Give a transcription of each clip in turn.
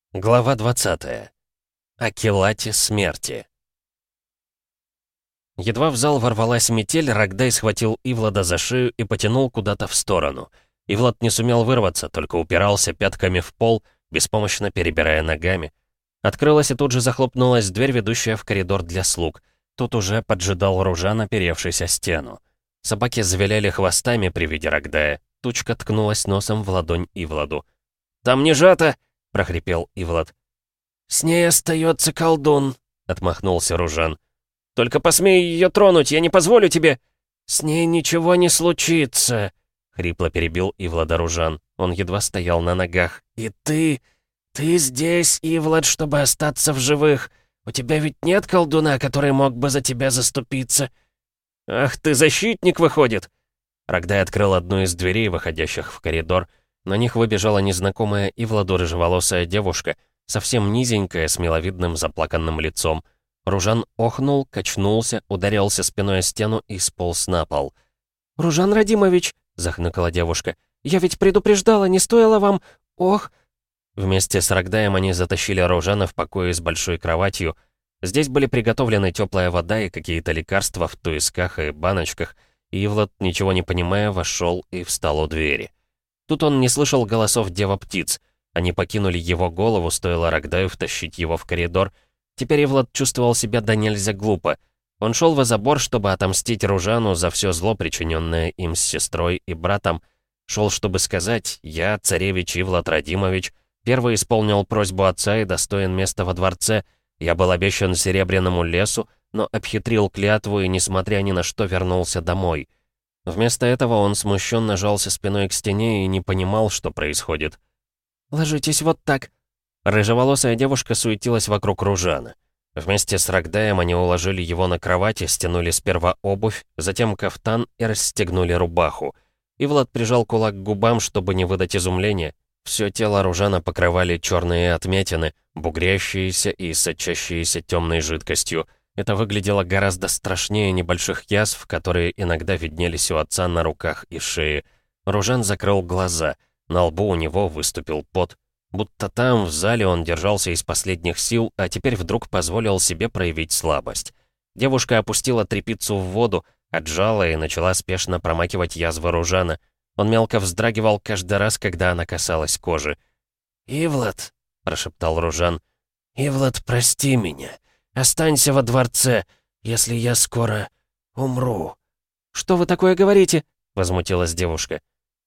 Глава 20. О Келате смерти. Едва в зал ворвалась метель, Рогдай схватил Ивлада за шею и потянул куда-то в сторону. Ивлад не сумел вырваться, только упирался пятками в пол, беспомощно перебирая ногами. Открылась и тут же захлопнулась дверь, ведущая в коридор для слуг. Тут уже поджидал Ружан, оперевшись о стену. Собаки завиляли хвостами при виде Рогдая. Тучка ткнулась носом в ладонь Ивладу. «Там не жато!» — прохрипел Ивлад. «С ней остается колдун», — отмахнулся Ружан. «Только посмей ее тронуть, я не позволю тебе!» «С ней ничего не случится», — хрипло перебил Ивлада Ружан. Он едва стоял на ногах. «И ты здесь, Ивлад, чтобы остаться в живых. У тебя ведь нет колдуна, который мог бы за тебя заступиться?» «Ах ты, защитник, выходит!» Рогдай открыл одну из дверей, выходящих в коридор. На них выбежала незнакомая Ивладу рыжеволосая девушка, совсем низенькая, с миловидным заплаканным лицом. Ружан охнул, качнулся, ударился спиной о стену и сполз на пол. «Ружан Радимович!» — захныкала девушка. «Я ведь предупреждала, не стоило вам... Ох!» Вместе с Рогдаем они затащили Ружана в покое с большой кроватью. Здесь были приготовлены теплая вода и какие-то лекарства в туисках и баночках, и Ивлад, ничего не понимая, вошел и встал у двери. Тут он не слышал голосов дева-птиц. Они покинули его голову, стоило Рогдаю втащить его в коридор. Теперь Ивлад чувствовал себя до нельзя глупо. Он шел во забор, чтобы отомстить Ружану за все зло, причиненное им с сестрой и братом. Шел, чтобы сказать: «Я, царевич Ивлад Радимович, первый исполнил просьбу отца и достоин места во дворце. Я был обещан Серебряному лесу, но обхитрил клятву и, несмотря ни на что, вернулся домой». Вместо этого он смущенно жался спиной к стене и не понимал, что происходит. «Ложитесь вот так». Рыжеволосая девушка суетилась вокруг Ружана. Вместе с Рогдаем они уложили его на кровати, стянули сперва обувь, затем кафтан и расстегнули рубаху. Ивлад прижал кулак к губам, чтобы не выдать изумления. Все тело Ружана покрывали черные отметины, бугрящиеся и сочащиеся темной жидкостью. Это выглядело гораздо страшнее небольших язв, которые иногда виднелись у отца на руках и шее. Ружан закрыл глаза. На лбу у него выступил пот. Будто там, в зале, он держался из последних сил, а теперь вдруг позволил себе проявить слабость. Девушка опустила тряпицу в воду, отжала и начала спешно промакивать язвы Ружана. Он мелко вздрагивал каждый раз, когда она касалась кожи. «Ивлад», — прошептал Ружан, — «Ивлад, прости меня. Останься во дворце, если я скоро умру». «Что вы такое говорите?» — возмутилась девушка.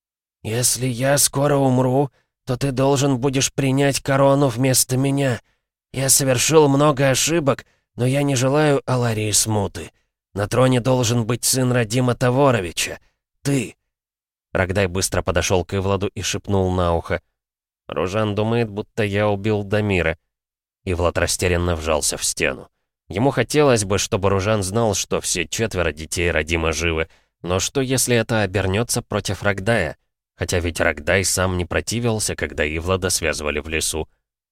«Если я скоро умру, то ты должен будешь принять корону вместо меня. Я совершил много ошибок, но я не желаю Аларии смуты. На троне должен быть сын Радима Таворовича. Ты». Рогдай быстро подошел к Ивладу и шепнул на ухо: «Ружан думает, будто я убил Дамира». Ивлад растерянно вжался в стену. Ему хотелось бы, чтобы Ружан знал, что все 4 детей Радима живы, но что, если это обернется против Рогдая? Хотя ведь Рогдай сам не противился, когда Ивлада связывали в лесу.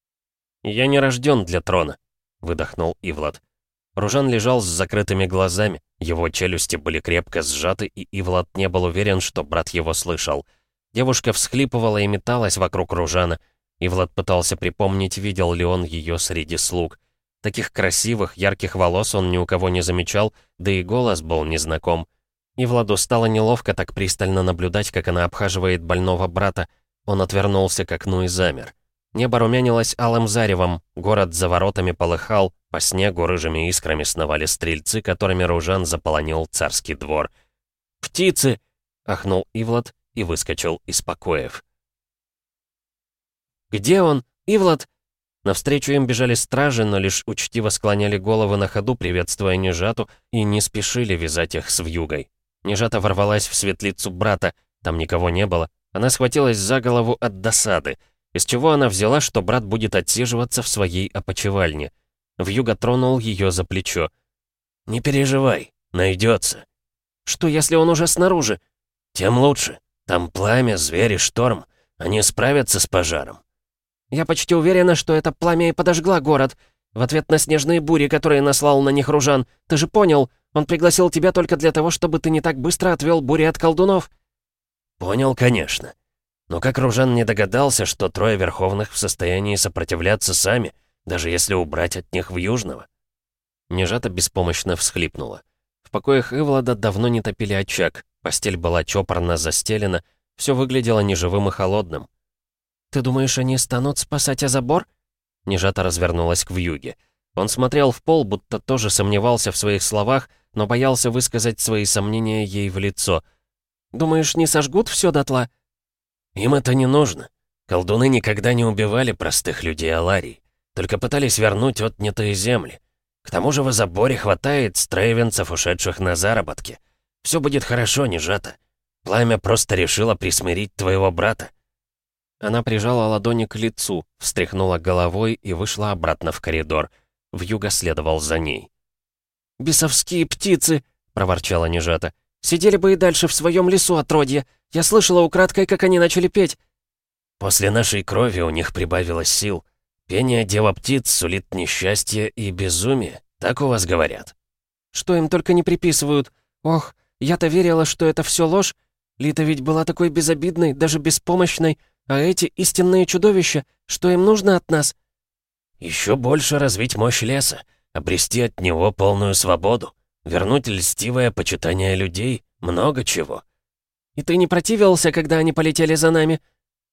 «Я не рожден для трона», — выдохнул Ивлад. Ружан лежал с закрытыми глазами, его челюсти были крепко сжаты, и Ивлад не был уверен, что брат его слышал. Девушка всхлипывала и металась вокруг Ружана. Ивлад пытался припомнить, видел ли он ее среди слуг. Таких красивых, ярких волос он ни у кого не замечал, да и голос был незнаком. Ивладу стало неловко так пристально наблюдать, как она обхаживает больного брата. Он отвернулся к окну и замер. Небо румянилось алым заревом, город за воротами полыхал, по снегу рыжими искрами сновали стрельцы, которыми Ружан заполонил царский двор. «Птицы!» — ахнул Ивлад и выскочил из покоев. «Где он? Ивлад?» Навстречу им бежали стражи, но лишь учтиво склоняли головы на ходу, приветствуя Нежату, и не спешили вязать их с вьюгой. Нежата ворвалась в светлицу брата, там никого не было. Она схватилась за голову от досады, из чего она взяла, что брат будет отсиживаться в своей опочивальне. Вьюга тронул ее за плечо. «Не переживай, найдется». «Что, если он уже снаружи?» «Тем лучше. Там пламя, звери, шторм. Они справятся с пожаром». «Я почти уверена, что это пламя и подожгла город. В ответ на снежные бури, которые наслал на них Ружан. Ты же понял, он пригласил тебя только для того, чтобы ты не так быстро отвел бури от колдунов». «Понял, конечно. Но как Ружан не догадался, что трое верховных в состоянии сопротивляться сами, даже если убрать от них в Южного? Нежата беспомощно всхлипнула. В покоях Ивлада давно не топили очаг, постель была чопорно застелена, все выглядело неживым и холодным. «Ты думаешь, они станут спасать Азабор?» Нежата развернулась к вьюге. Он смотрел в пол, будто тоже сомневался в своих словах, но боялся высказать свои сомнения ей в лицо. «Думаешь, не сожгут все дотла?» Им это не нужно. Колдуны никогда не убивали простых людей Аларии, только пытались вернуть отнятые земли. К тому же в Азаборе хватает стрейвенцев, ушедших на заработки. Все будет хорошо, Нежата. Пламя просто решило присмирить твоего брата. Она прижала ладони к лицу, встряхнула головой и вышла обратно в коридор. Вьюга следовал за ней. «Бесовские птицы!» — проворчала Нежата. «Сидели бы и дальше в своем лесу, отродье. Я слышала украдкой, как они начали петь». После нашей крови у них прибавилось сил. Пение дева птиц сулит несчастье и безумие. Так у вас говорят? Что им только не приписывают. Ох, я-то верила, что это все ложь. Лита ведь была такой безобидной, даже беспомощной. А эти истинные чудовища, что им нужно от нас? Еще больше развить мощь леса, обрести от него полную свободу, вернуть льстивое почитание людей, много чего. И ты не противился, когда они полетели за нами?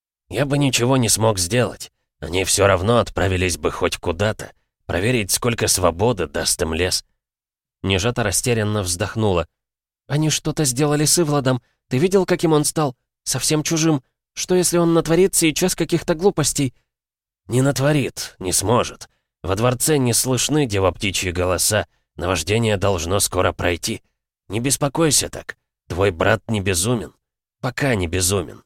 Я бы ничего не смог сделать. Они все равно отправились бы хоть куда-то. Проверить, сколько свободы даст им лес. Нежата растерянно вздохнула. Они что-то сделали с Ивладом. Ты видел, каким он стал? Совсем чужим. Что, если он натворит сейчас каких-то глупостей? Не натворит, не сможет. Во дворце не слышны девоптичьи голоса. Наваждение должно скоро пройти. Не беспокойся так. Твой брат не безумен. Пока не безумен.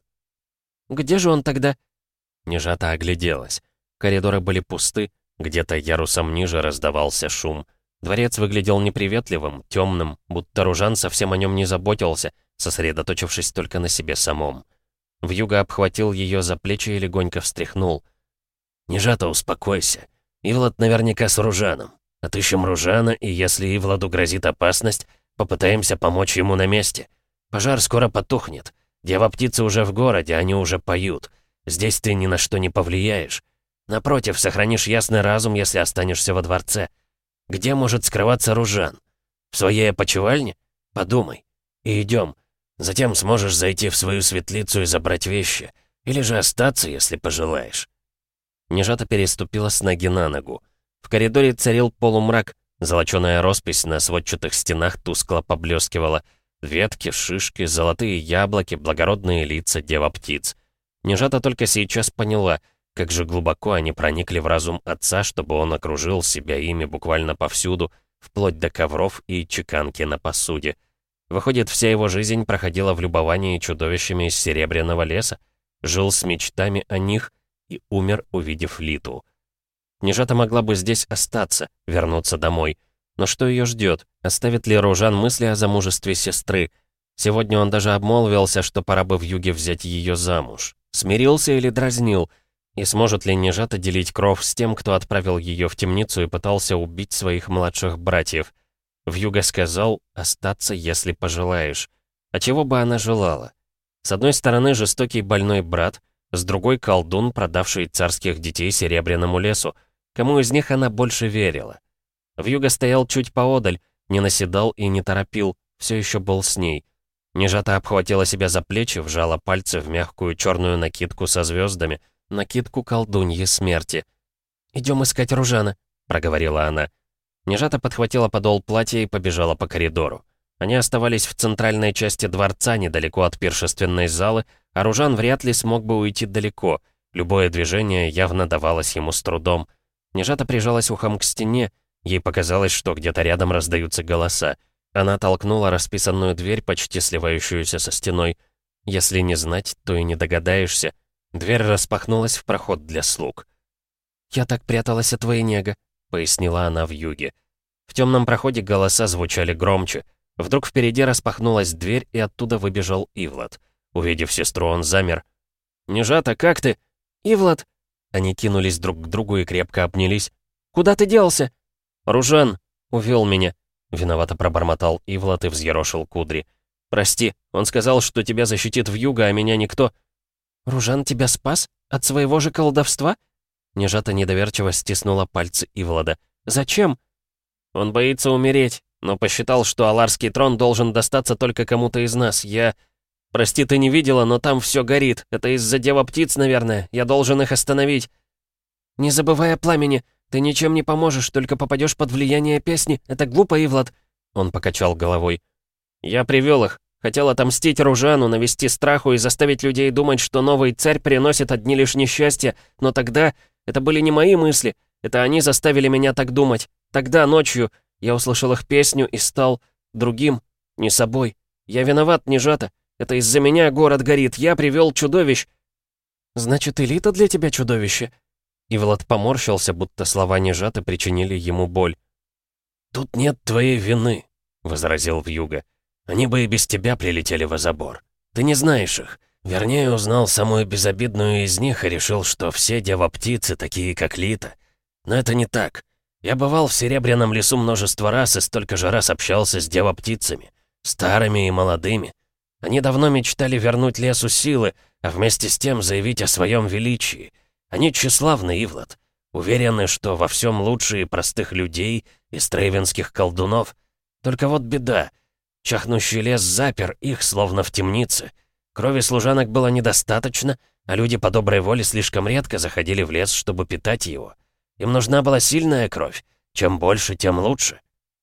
Где же он тогда? Нежата огляделась. Коридоры были пусты, где-то ярусом ниже раздавался шум. Дворец выглядел неприветливым, темным, будто Ружан совсем о нем не заботился, сосредоточившись только на себе самом. Вьюга обхватил ее за плечи и легонько встряхнул. «Нежата, успокойся. Ивлад наверняка с Ружаном. Отыщем Ружана, и если Ивладу грозит опасность, попытаемся помочь ему на месте. Пожар скоро потухнет. Дева-птицы уже в городе, они уже поют. Здесь ты ни на что не повлияешь. Напротив, сохранишь ясный разум, если останешься во дворце. Где может скрываться Ружан? В своей опочивальне? Подумай. И идем. Затем сможешь зайти в свою светлицу и забрать вещи. Или же остаться, если пожелаешь». Нежата переступила с ноги на ногу. В коридоре царил полумрак, золочёная роспись на сводчатых стенах тускло поблескивала. Ветки, шишки, золотые яблоки, благородные лица дева-птиц. Нежата только сейчас поняла, как же глубоко они проникли в разум отца, чтобы он окружил себя ими буквально повсюду, вплоть до ковров и чеканки на посуде. Выходит, вся его жизнь проходила в любовании чудовищами из Серебряного леса, жил с мечтами о них и умер, увидев Литу. Нежата могла бы здесь остаться, вернуться домой. Но что ее ждет? Оставит ли Ружан мысли о замужестве сестры? Сегодня он даже обмолвился, что пора бы вьюге взять ее замуж. Смирился или дразнил? И сможет ли Нежата делить кров с тем, кто отправил ее в темницу и пытался убить своих младших братьев? Вьюга сказал «остаться, если пожелаешь». А чего бы она желала? С одной стороны, жестокий больной брат, с другой — колдун, продавший царских детей Серебряному лесу. Кому из них она больше верила? Вьюга стоял чуть поодаль, не наседал и не торопил, все еще был с ней. Нежата обхватила себя за плечи, вжала пальцы в мягкую черную накидку со звездами, накидку колдуньи смерти. «Идем искать Ружана», — проговорила она. Нежата подхватила подол платья и побежала по коридору. Они оставались в центральной части дворца, недалеко от пиршественной залы, а Ружан вряд ли смог бы уйти далеко. Любое движение явно давалось ему с трудом. Нежата прижалась ухом к стене, ей показалось, что где-то рядом раздаются голоса. Она толкнула расписанную дверь, почти сливающуюся со стеной. Если не знать, то и не догадаешься. Дверь распахнулась в проход для слуг. «Я так пряталась от Вейнега», — пояснила она вьюге. В темном проходе голоса звучали громче. Вдруг впереди распахнулась дверь, и оттуда выбежал Ивлад. Увидев сестру, он замер. «Нежата, как ты?» «Ивлад!» Они кинулись друг к другу и крепко обнялись. «Куда ты делся?» «Ружан увел меня», — виновато пробормотал Ивлад и взъерошил кудри. «Прости, он сказал, что тебя защитит вьюга, а меня никто». Ружан тебя спас? От своего же колдовства?» Нежата недоверчиво стиснула пальцы Ивлада. «Зачем?» «Он боится умереть, но посчитал, что аларский трон должен достаться только кому-то из нас. Прости, ты не видела, но там все горит. Это из-за дева-птиц, наверное. Я должен их остановить». «Не забывай о пламени. Ты ничем не поможешь, только попадешь под влияние песни. Это глупо, Ивлад». Он покачал головой. «Я привел их. Хотел отомстить Ружану, навести страху и заставить людей думать, что новый царь приносит одни лишь несчастья. Но тогда это были не мои мысли. Это они заставили меня так думать. Тогда, ночью, я услышал их песню и стал другим, не собой. Я виноват, Нежата. Это из-за меня город горит. Я привел чудовищ». «Значит, Элита для тебя чудовище?» Ивлад поморщился, будто слова Нежаты причинили ему боль. «Тут нет твоей вины», — возразил Вьюга. «Они бы и без тебя прилетели в Азабор. Ты не знаешь их. Вернее, узнал самую безобидную из них и решил, что все дева-птицы такие, как Лита. Но это не так. Я бывал в Серебряном лесу множество раз и столько же раз общался с дева-птицами. Старыми и молодыми. Они давно мечтали вернуть лесу силы, а вместе с тем заявить о своем величии. Они тщеславны, Ивлад. Уверены, что во всем лучше и простых людей, и стрейвенских колдунов. Только вот беда. Чахнущий лес запер их, словно в темнице. Крови служанок было недостаточно, а люди по доброй воле слишком редко заходили в лес, чтобы питать его. Им нужна была сильная кровь. Чем больше, тем лучше.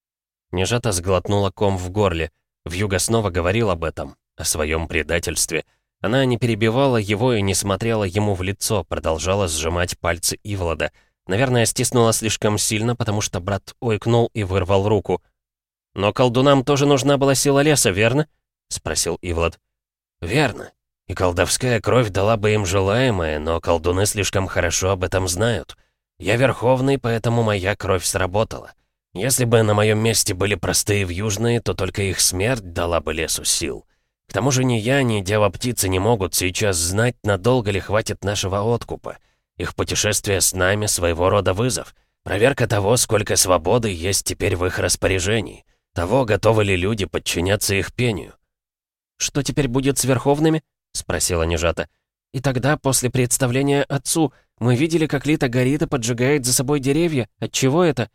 Нежата сглотнула ком в горле. Вьюга снова говорил об этом, о своем предательстве. Она не перебивала его и не смотрела ему в лицо, продолжала сжимать пальцы Ивлада. Наверное, стиснула слишком сильно, потому что брат ойкнул и вырвал руку. «Но колдунам тоже нужна была сила леса, верно?» — спросил Ивлад. «Верно. И колдовская кровь дала бы им желаемое, но колдуны слишком хорошо об этом знают. Я верховный, поэтому моя кровь сработала. Если бы на моем месте были простые вьюжные, то только их смерть дала бы лесу сил. К тому же ни я, ни дева-птицы не могут сейчас знать, надолго ли хватит нашего откупа. Их путешествие с нами — своего рода вызов. Проверка того, сколько свободы есть теперь в их распоряжении. Того, готовы ли люди подчиняться их пению». «Что теперь будет с Верховными?» — спросила Нежата. «И тогда, после представления отцу, мы видели, как Лита горит и поджигает за собой деревья. Отчего это?»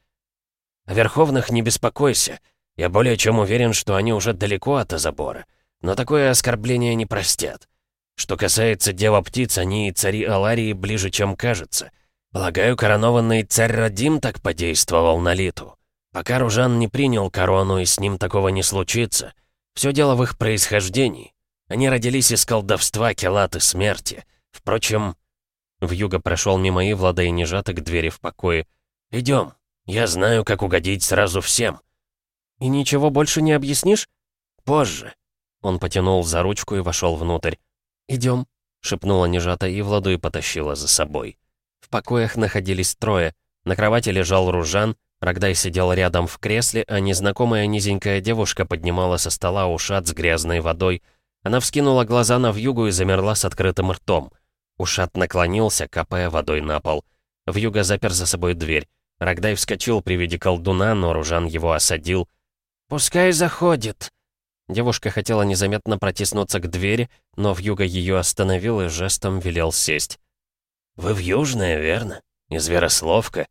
«О Верховных не беспокойся. Я более чем уверен, что они уже далеко от Азабора. Но такое оскорбление не простят. Что касается дева-птиц, они и цари Аларии ближе, чем кажется. Полагаю, коронованный царь Радим так подействовал на Литу. Пока Ружан не принял корону, и с ним такого не случится. Все дело в их происхождении. Они родились из колдовства Келаты смерти. Впрочем...» Вьюга прошел мимо Ивлада и Нежаты к двери в покое. «Идем. Я знаю, как угодить сразу всем». «И ничего больше не объяснишь?» «Позже». Он потянул за ручку и вошел внутрь. «Идем», — шепнула Нежата Ивладу и потащила за собой. В покоях находились трое. На кровати лежал Ружан, Рогдай сидел рядом в кресле, а незнакомая низенькая девушка поднимала со стола ушат с грязной водой. Она вскинула глаза на Вьюгу и замерла с открытым ртом. Ушат наклонился, капая водой на пол. Вьюга запер за собой дверь. Рогдай вскочил при виде колдуна, но Ружан его осадил. «Пускай заходит». Девушка хотела незаметно протиснуться к двери, но Вьюга ее остановил и жестом велел сесть. «Вы вьюжная, верно? И зверословка,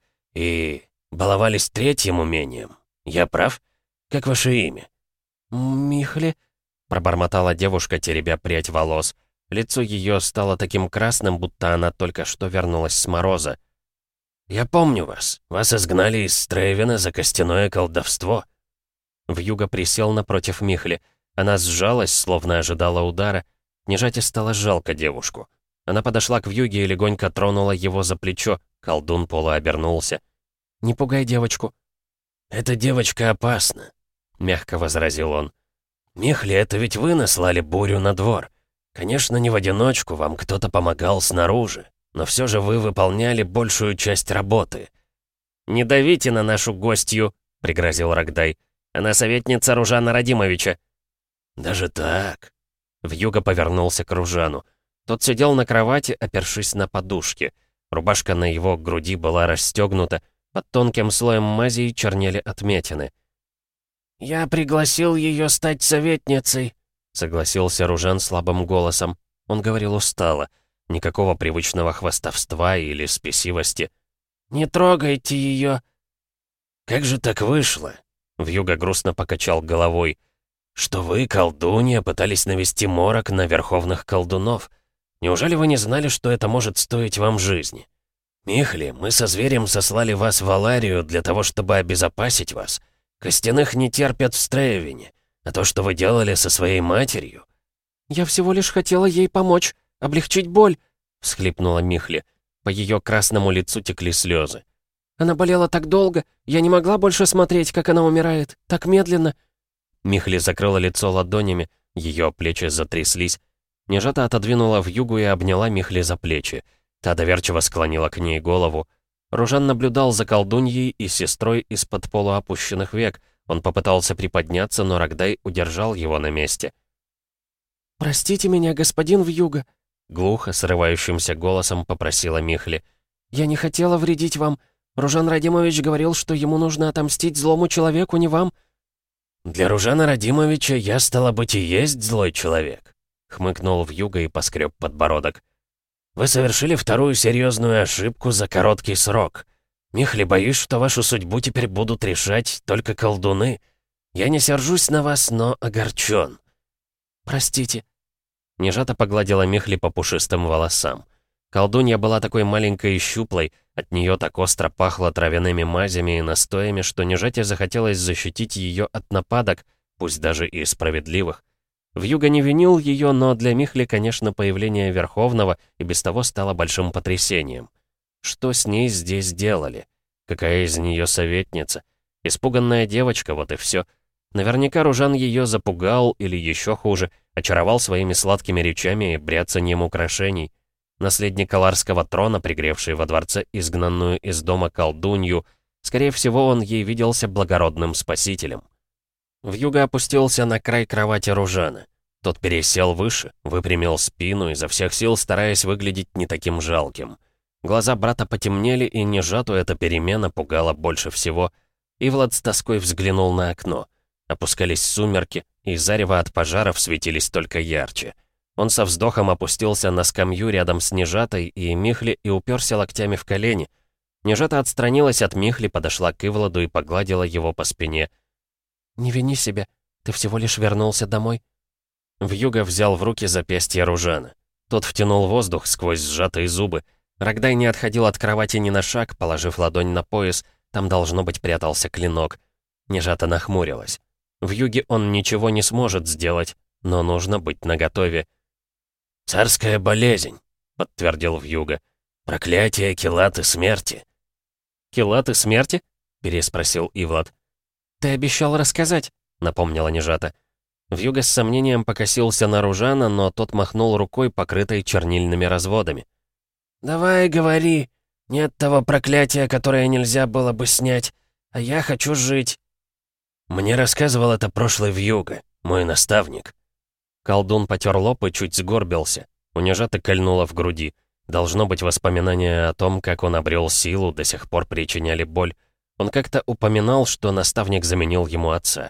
и баловались третьим умением. Я прав? Как ваше имя?» «Михли», — пробормотала девушка, теребя прядь волос. Лицо ее стало таким красным, будто она только что вернулась с мороза. «Я помню вас. Вас изгнали из Стрейвена за костяное колдовство». Вьюга присел напротив Михли. Она сжалась, словно ожидала удара. Нежате стало жалко девушку. Она подошла к Вьюге и легонько тронула его за плечо. Колдун полуобернулся. «Не пугай девочку». «Эта девочка опасна», — мягко возразил он. «Михли, это ведь вы наслали бурю на двор. Конечно, не в одиночку, вам кто-то помогал снаружи, но все же вы выполняли большую часть работы». «Не давите на нашу гостью», — пригрозил Рогдай. «Она советница Ружана Радимовича». «Даже так?» Вьюга повернулся к Ружану. Тот сидел на кровати, опершись на подушке. Рубашка на его груди была расстегнута, под тонким слоем мази чернели отметины. «Я пригласил ее стать советницей», — согласился Ружан слабым голосом. Он говорил устало. Никакого привычного хвастовства или спесивости. «Не трогайте ее!» «Как же так вышло?» Вьюга грустно покачал головой. «Что вы, колдунья, пытались навести морок на верховных колдунов? Неужели вы не знали, что это может стоить вам жизни? Михли, мы со зверем сослали вас в Аларию для того, чтобы обезопасить вас. Костяных не терпят в Стрейвине. А то, что вы делали со своей матерью...» «Я всего лишь хотела ей помочь, облегчить боль», — всхлипнула Михли. По ее красному лицу текли слезы. «Она болела так долго, я не могла больше смотреть, как она умирает, так медленно». Михли закрыла лицо ладонями, ее плечи затряслись. Нежата отодвинула Вьюгу и обняла Михли за плечи. Та доверчиво склонила к ней голову. Ружан наблюдал за колдуньей и сестрой из-под полуопущенных век. Он попытался приподняться, но Рогдай удержал его на месте. «Простите меня, господин Вьюга», — глухо, срывающимся голосом попросила Михли. «Я не хотела вредить вам. Ружан Радимович говорил, что ему нужно отомстить злому человеку, не вам». «Для Ружана Радимовича я, стало быть, и есть злой человек», — хмыкнул Вьюга и поскреб подбородок. «Вы совершили вторую серьезную ошибку за короткий срок. Михли, боюсь, что вашу судьбу теперь будут решать только колдуны. Я не сержусь на вас, но огорчен». «Простите». Нежата погладила Михли по пушистым волосам. Колдунья была такой маленькой и щуплой, от нее так остро пахло травяными мазями и настоями, что Нежате захотелось защитить ее от нападок, пусть даже и справедливых. Вьюга не винил ее, но для Михли, конечно, появление Верховного и без того стало большим потрясением. Что с ней здесь делали? Какая из нее советница? Испуганная девочка, вот и все. Наверняка Ружан ее запугал или еще хуже, очаровал своими сладкими речами и бряцаньем украшений. Наследник Аларского трона, пригревший во дворце изгнанную из дома колдунью, скорее всего, он ей виделся благородным спасителем. Вьюга опустился на край кровати Ружана. Тот пересел выше, выпрямил спину, изо всех сил стараясь выглядеть не таким жалким. Глаза брата потемнели, и Нежату эта перемена пугала больше всего. Ивлад с тоской взглянул на окно. Опускались сумерки, и зарево от пожаров светились только ярче. Он со вздохом опустился на скамью рядом с Нежатой и Михли и уперся локтями в колени. Нежата отстранилась от Михли, подошла к Ивладу и погладила его по спине. «Не вини себя, ты всего лишь вернулся домой». Вьюга взял в руки запястье Ружана. Тот втянул воздух сквозь сжатые зубы. Рогдай не отходил от кровати ни на шаг, положив ладонь на пояс. Там, должно быть, прятался клинок. Нежата нахмурилась. Вьюге он ничего не сможет сделать, но нужно быть наготове. «Царская болезнь», — подтвердил Вьюга. «Проклятие, килаты смерти». «Килаты смерти?» — переспросил Ивлад. «Ты обещал рассказать», — напомнила Нежата. Вьюга с сомнением покосился на Ружана, но тот махнул рукой, покрытой чернильными разводами. «Давай, говори. Нет того проклятия, которое нельзя было бы снять. А я хочу жить». «Мне рассказывал это прошлый Вьюга, мой наставник». Колдун потер лоб и чуть сгорбился. У Нежаты кольнуло в груди. Должно быть, воспоминания о том, как он обрел силу, до сих пор причиняли боль. Он как-то упоминал, что наставник заменил ему отца.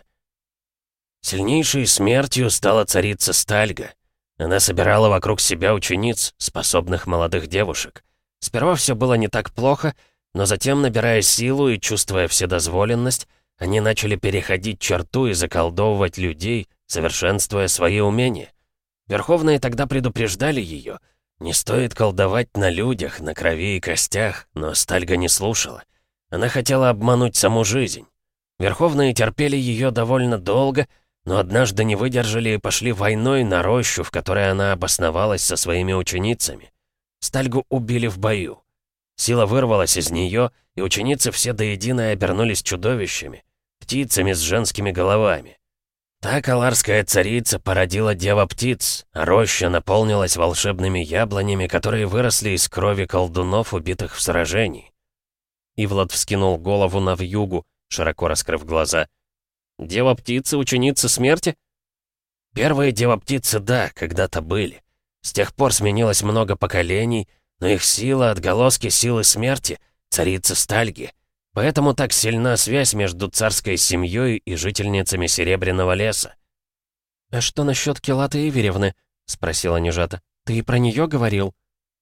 Сильнейшей смертью стала царица Стальга. Она собирала вокруг себя учениц, способных молодых девушек. Сперва все было не так плохо, но затем, набирая силу и чувствуя вседозволенность, они начали переходить черту и заколдовывать людей, совершенствуя свои умения. Верховные тогда предупреждали ее. Не стоит колдовать на людях, на крови и костях, но Стальга не слушала. Она хотела обмануть саму жизнь. Верховные терпели ее довольно долго, но однажды не выдержали и пошли войной на рощу, в которой она обосновалась со своими ученицами. Стальгу убили в бою. Сила вырвалась из нее, и ученицы все до единой обернулись чудовищами, птицами с женскими головами. Так аларская царица породила дева-птиц, а роща наполнилась волшебными яблонями, которые выросли из крови колдунов, убитых в сражении. Ивлад вскинул голову на вьюгу, широко раскрыв глаза. «Дева-птицы, ученицы смерти?» «Первые дева-птицы, да, когда-то были. С тех пор сменилось много поколений, но их сила — отголоски силы смерти, царицы Стальги. Поэтому так сильна связь между царской семьей и жительницами Серебряного леса». «А что насчет Келаты Иверевны?» — спросила Нежата. «Ты и про нее говорил?»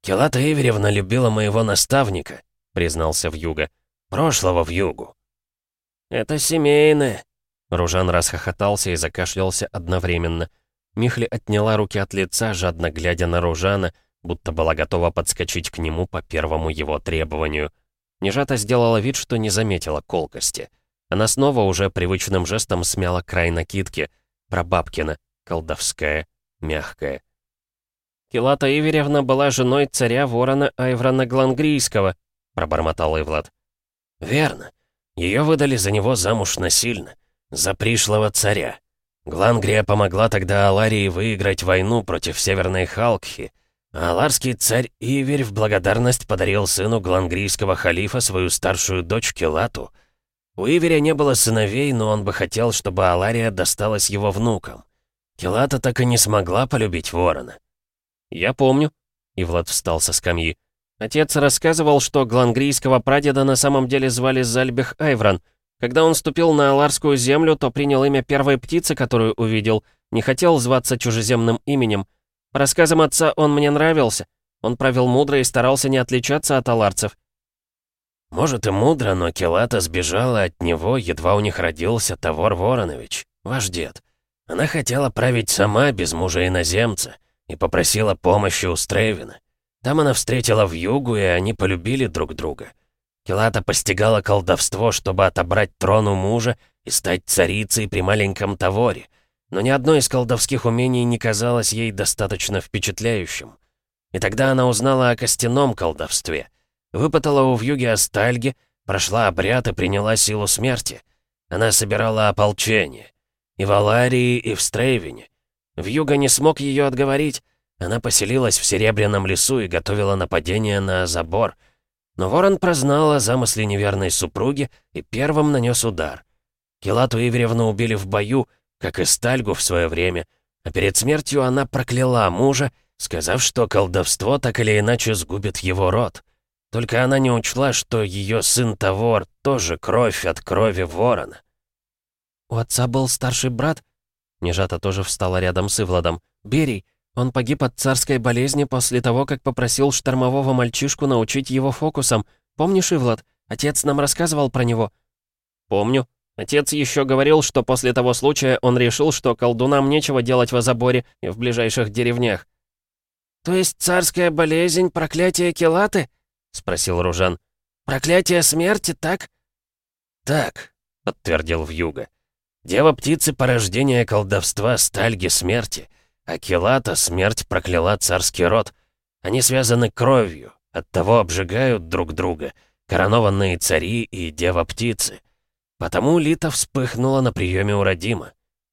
«Келата Иверевна любила моего наставника», — признался Вьюга. «Прошлого Вьюгу». «Это семейное». Ружан расхохотался и закашлялся одновременно. Михли отняла руки от лица, жадно глядя на Ружана, будто была готова подскочить к нему по первому его требованию. Нежата сделала вид, что не заметила колкости. Она снова уже привычным жестом смяла край накидки. Прабабкина, колдовская, мягкая. «Келата Иверевна была женой царя Ворона Айврана Глангрийского», — пробормотал Ивлад. «Верно. Ее выдали за него замуж насильно. За пришлого царя. Глангрия помогла тогда Аларии выиграть войну против Северной Халкхи, а аларский царь Иверь в благодарность подарил сыну глангрийского халифа свою старшую дочь Келату. У Иверя не было сыновей, но он бы хотел, чтобы Алария досталась его внукам. Келата так и не смогла полюбить ворона». «Я помню», — Ивлад встал со скамьи. «Отец рассказывал, что глангрийского прадеда на самом деле звали Зальбех Айвран. Когда он ступил на аларскую землю, то принял имя первой птицы, которую увидел. Не хотел зваться чужеземным именем. По рассказам отца он мне нравился. Он правил мудро и старался не отличаться от аларцев». «Может и мудро, но Келата сбежала от него, едва у них родился Тавор Воронович, ваш дед. Она хотела править сама, без мужа-иноземца, и попросила помощи у Стрейвена. Там она встретила Вьюгу, и они полюбили друг друга. Келата постигала колдовство, чтобы отобрать трон у мужа и стать царицей при маленьком Таворе, но ни одно из колдовских умений не казалось ей достаточно впечатляющим. И тогда она узнала о костяном колдовстве, выпытала у Вьюги Астальги, прошла обряд и приняла силу смерти. Она собирала ополчение. И в Аларии, и в Стрейвене. Вьюга не смог ее отговорить. Она поселилась в Серебряном лесу и готовила нападение на забор. Но ворон прознал о замысле неверной супруги и первым нанес удар. Келату Иверевну убили в бою, как и Стальгу в свое время, а перед смертью она прокляла мужа, сказав, что колдовство так или иначе сгубит его род. Только она не учла, что ее сын Тавор тоже кровь от крови ворона. «У отца был старший брат?» Нежата тоже встала рядом с Ивладом. «Берий. Он погиб от царской болезни после того, как попросил штормового мальчишку научить его фокусам. Помнишь, Ивлад? Отец нам рассказывал про него». «Помню. Отец еще говорил, что после того случая он решил, что колдунам нечего делать в Азаборе и в ближайших деревнях». «То есть царская болезнь — проклятие Келаты?» — спросил Ружан. «Проклятие смерти, так?» «Так», — подтвердил Вьюга. «Дева-птицы — порождение колдовства Стальги смерти, а Келата смерть прокляла царский род. Они связаны кровью, оттого обжигают друг друга, коронованные цари и дева-птицы. Потому Лита вспыхнула на приеме у Родима».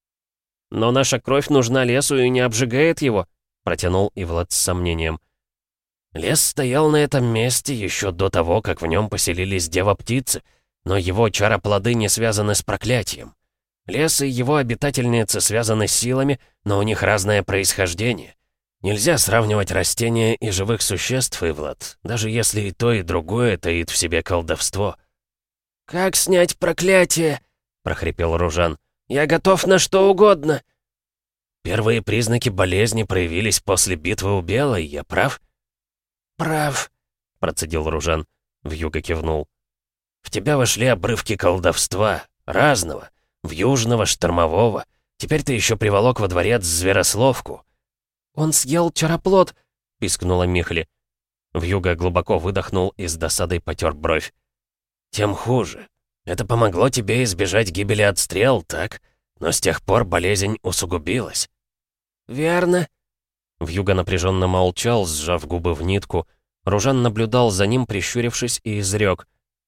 «Но наша кровь нужна лесу и не обжигает его», — протянул Ивлад с сомнением. «Лес стоял на этом месте еще до того, как в нем поселились дева-птицы, но его чароплоды не связаны с проклятием. Лес и его обитательницы связаны с силами, но у них разное происхождение. Нельзя сравнивать растения и живых существ, Ивлад, даже если и то, и другое таит в себе колдовство». «Как снять проклятие?» — прохрипел Ружан. «Я готов на что угодно». «Первые признаки болезни проявились после битвы у Белой, я прав?» «Прав», — процедил Ружан. Вьюга кивнул. «В тебя вошли обрывки колдовства, разного. Вьюжного, штормового. Теперь ты еще приволок во дворец зверословку». «Он съел чароплод», — пискнула Михли. Вьюга глубоко выдохнул и с досадой потер бровь. «Тем хуже. Это помогло тебе избежать гибели от стрел, так? Но с тех пор болезнь усугубилась». «Верно». Вьюга напряженно молчал, сжав губы в нитку. Ружан наблюдал за ним, прищурившись, и изрек.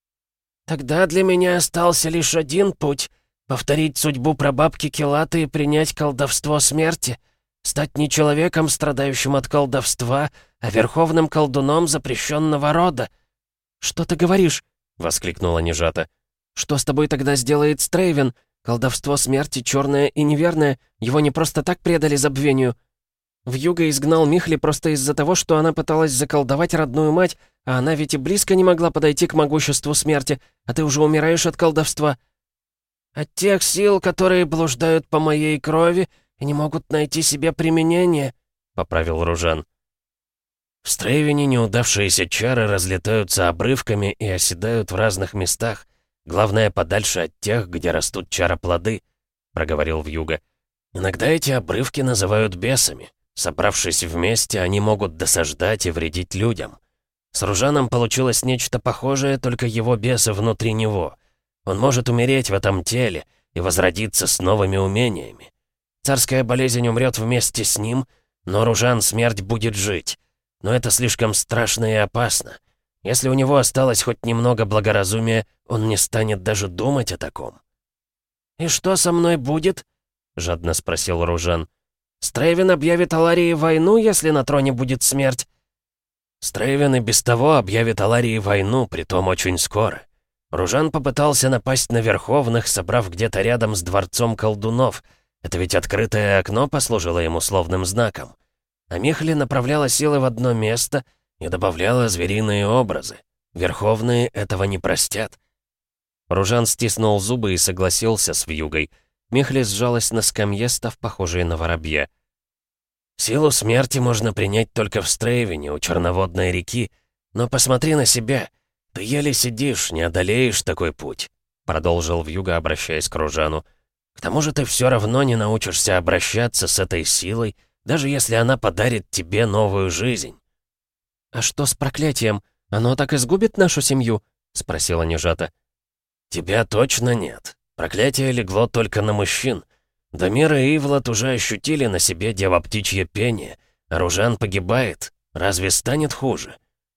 «Тогда для меня остался лишь один путь — повторить судьбу прабабки Келаты и принять колдовство смерти, стать не человеком, страдающим от колдовства, а верховным колдуном запрещенного рода». «Что ты говоришь?» — воскликнула Нежата. «Что с тобой тогда сделает Стрейвен? Колдовство смерти черное и неверное, его не просто так предали забвению. Вьюга изгнал Михли просто из-за того, что она пыталась заколдовать родную мать, а она ведь и близко не могла подойти к могуществу смерти, а ты уже умираешь от колдовства». «От тех сил, которые блуждают по моей крови и не могут найти себе применение», — поправил Ружан. В Стрейвине неудавшиеся чары разлетаются обрывками и оседают в разных местах. Главное, подальше от тех, где растут чароплоды», — проговорил Вьюга. «Иногда эти обрывки называют бесами. Собравшись вместе, они могут досаждать и вредить людям. С Ружаном получилось нечто похожее, только его бесы внутри него. Он может умереть в этом теле и возродиться с новыми умениями. Царская болезнь умрет вместе с ним, но Ружан смерть будет жить. Но это слишком страшно и опасно. Если у него осталось хоть немного благоразумия, он не станет даже думать о таком». «И что со мной будет?» — жадно спросил Ружан. «Стрейвен объявит Аларии войну, если на троне будет смерть?» «Стрейвен и без того объявит Аларии войну, притом очень скоро. Ружан попытался напасть на Верховных, собрав где-то рядом с дворцом колдунов. Это ведь открытое окно послужило ему условным знаком. А Михли направляла силы в одно место и добавляла звериные образы. Верховные этого не простят». Ружан стиснул зубы и согласился с Вьюгой. Михли сжалась на скамье, став похожей на воробья. «Силу смерти можно принять только в Стрейвине, у Черноводной реки. Но посмотри на себя. Ты еле сидишь, не одолеешь такой путь», — продолжил Вьюга, обращаясь к Ружану. «К тому же ты все равно не научишься обращаться с этой силой, даже если она подарит тебе новую жизнь». «А что с проклятием? Оно так изгубит нашу семью?» — спросила Нежата. «Тебя точно нет. Проклятие легло только на мужчин. Дамир и Ивлад уже ощутили на себе дева-птичье пение, а Ружан погибает. Разве станет хуже?»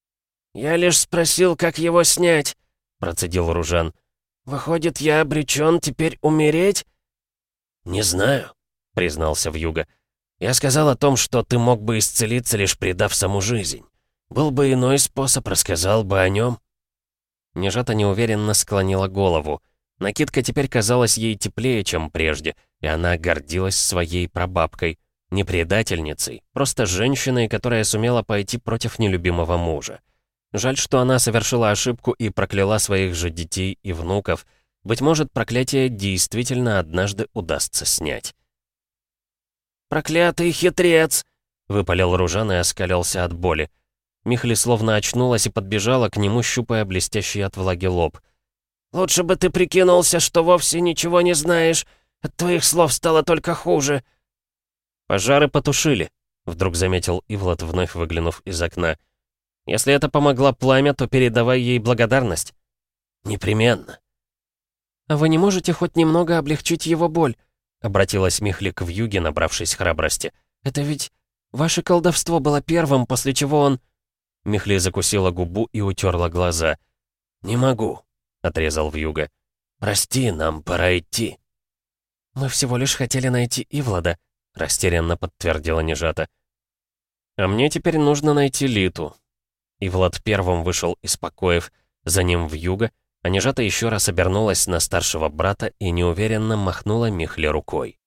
«Я лишь спросил, как его снять», — процедил Ружан. «Выходит, я обречен теперь умереть?» «Не знаю», — признался Вьюга. «Я сказал о том, что ты мог бы исцелиться, лишь предав саму жизнь. Был бы иной способ, рассказал бы о нем». Нежата неуверенно склонила голову. Накидка теперь казалась ей теплее, чем прежде, и она гордилась своей прабабкой. Не предательницей, просто женщиной, которая сумела пойти против нелюбимого мужа. Жаль, что она совершила ошибку и прокляла своих же детей и внуков. Быть может, проклятие действительно однажды удастся снять. «Проклятый хитрец!» — выпалил Ружан и оскалился от боли. Михли словно очнулась и подбежала к нему, щупая блестящий от влаги лоб. «Лучше бы ты прикинулся, что вовсе ничего не знаешь. От твоих слов стало только хуже». «Пожары потушили», — вдруг заметил Ивлад, вновь выглянув из окна. «Если это помогло пламя, то передавай ей благодарность». «Непременно». «А вы не можете хоть немного облегчить его боль?» — обратилась Михли к Вьюге, набравшись храбрости. «Это ведь ваше колдовство было первым, после чего он...» Михли закусила губу и утерла глаза. «Не могу», — отрезал Вьюга. «Прости, нам пора идти». «Мы всего лишь хотели найти Ивлада», — растерянно подтвердила Нежата. «А мне теперь нужно найти Литу». Ивлад первым вышел из покоев, за ним Вьюга, а Нежата еще раз обернулась на старшего брата и неуверенно махнула Михле рукой.